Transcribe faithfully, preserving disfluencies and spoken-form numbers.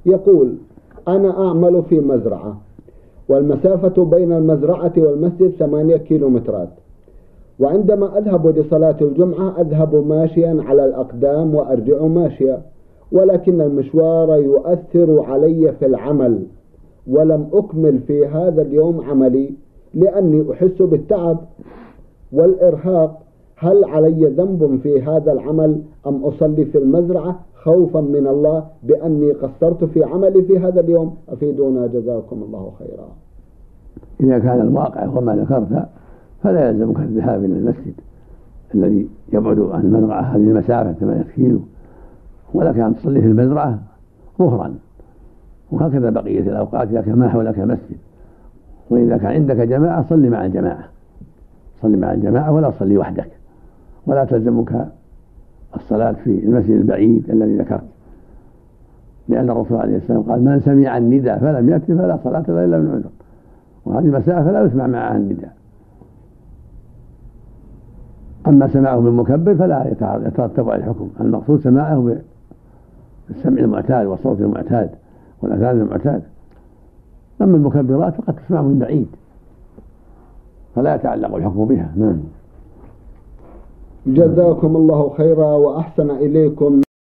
يقول: أنا أعمل في مزرعة، والمسافة بين المزرعة والمسجد ثمانية كيلومترات، وعندما أذهب لصلاة الجمعة أذهب ماشيا على الأقدام وأرجع ماشيا، ولكن المشوار يؤثر علي في العمل، ولم أكمل في هذا اليوم عملي لأني أحس بالتعب والإرهاق. هل علي ذنب في هذا العمل أم أصلي في المزرعة خوفا من الله بأني قصرت في عملي في هذا اليوم؟ أفيدونا جزاكم الله خيرا. إذا كان الواقع وما ذكرت فلا يلزمك الذهاب إلى المسجد الذي يبعد عن المزرعة هذه المسافة ثمانية كيلو، ولك أن تصلي في المزرعة ظهرا، وهكذا بقية الأوقات إذا كان ما حولك مسجد. وإذا كان عندك جماعة صلي مع الجماعة، صلي مع الجماعة ولا تصلي وحدك، ولا تلزمك الصلاة في المسجد البعيد الذي ذكرت، لأن الرسول عليه السلام قال: من سمع النداء فلم يأتي فلا صلاة له إلا من عذر. وهذه المسافة لا يسمع معها النداء. أما سماعه من مكبر فلا يترتب على الحكم، المقصود سماعه بالسمع المعتاد والصوت المعتاد والأذان المعتاد. أما المكبرات فقد تسمع من بعيد فلا يتعلق الحكم بها. نعم. جزاكم الله خيرا وأحسن إليكم.